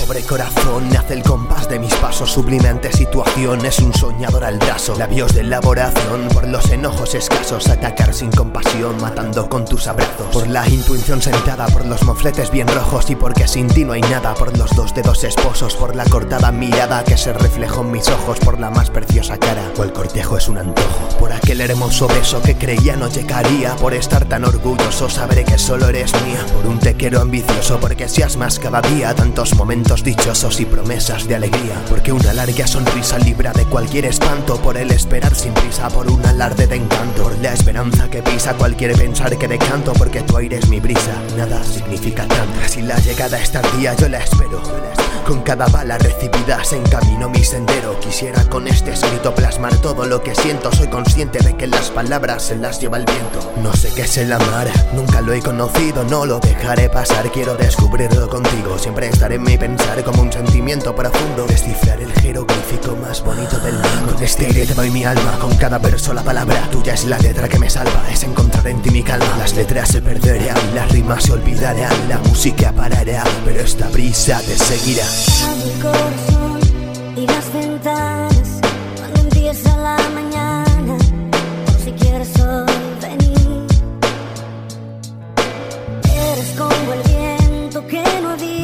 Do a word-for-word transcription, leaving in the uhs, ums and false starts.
pobre corazón nace el compás de mis pasos. Sublimente situación, es un soñador al brazo. Labios de elaboración, por los enojos escasos. Atacar sin compasión, matando con tus abrazos. Por la intuición sentada, por los mofletes bien rojos. Y porque sin ti no hay nada, por los dos dedos esposos. Por la cortada mirada que se reflejó en mis ojos. Por la más preciosa cara, o el cortejo es un antojo. Por aquel hermoso beso que creía no llegaría. Por estar tan orgulloso, sabré que solo eres mía. Por un te quiero ambicioso, porque seas más cada día. Tantos momentos dichosos y promesas de alegría. Porque una larga sonrisa libra de cualquier espanto. Por el esperar sin prisa, por un alarde de encanto. Por la esperanza que pisa cualquier pensar que decanto. Porque tu aire es mi brisa, nada significa tanto. Si la llegada está tardía, yo la espero. Con cada bala recibida se encaminó mi sendero. Quisiera con este escrito plasmar todo lo que siento. Soy consciente de que las palabras se las lleva el viento. No sé qué es el amar, nunca lo he conocido. No lo dejaré pasar, quiero descubrirlo contigo. Siempre estaré en mi pensar como un sentimiento profundo. Descifrar el jeroglífico más bonito del mundo. Con este aire te doy mi alma, con cada verso la palabra tuya es la letra que me salva. Es encontrar en ti mi calma. Las letras se perderán, las rimas se olvidarán, la música parará, pero esta brisa te seguirá. Abro el corazón y las ventanas cuando empieza la mañana, por si quieres hoy venir. Eres como el viento que no había